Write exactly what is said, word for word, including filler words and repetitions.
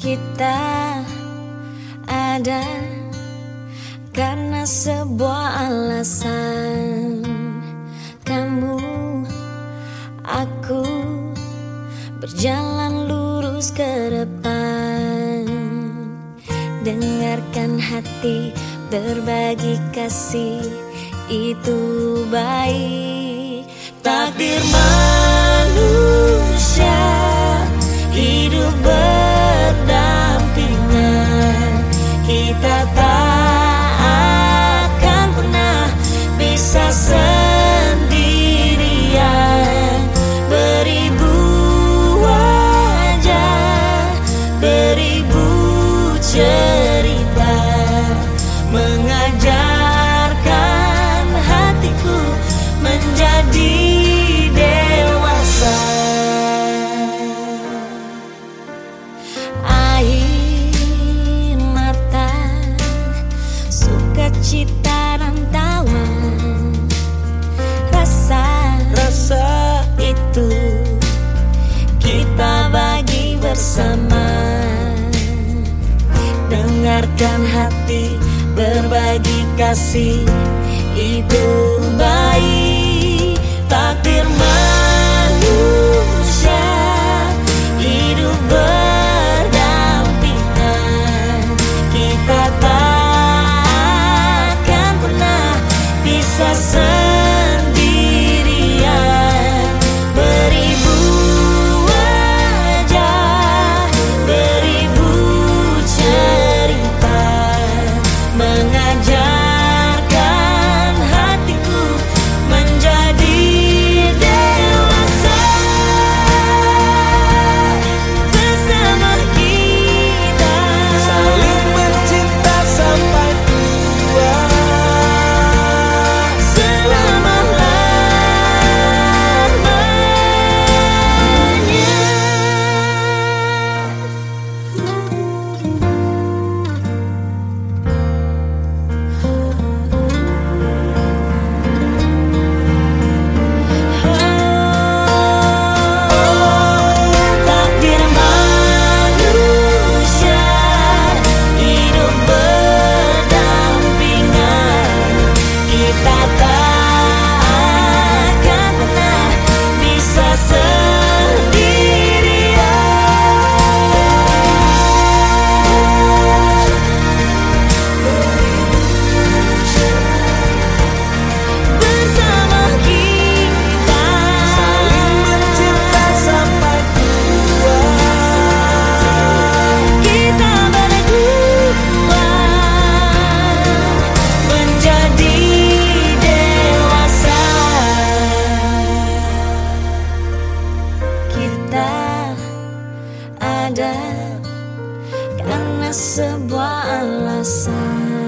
Kita ada karena sebuah alasan. Kamu, aku berjalan lurus ke depan. Dengarkan hati berbagi kasih, itu baik. Takdir manusia hidup berdampingan. Kita tak akan pernah bisa sendirian. Beribu wajah, beribu cerita, mengajarkan hatiku menjadi dewasa. Air mata, sukacita dan tawa, rasa rasa itu kita bagi bersama. Dengarkan hati berbagi kasih, itu baik. Takdir manusia hidup berdampingan. Kita tak akan pernah bisa sendirian. Beribu wajah, beribu cerita, mengajarkan hatiku menjadi dewasa. Bersama kita saling mencinta sampai tua, ada karena sebuah alasan.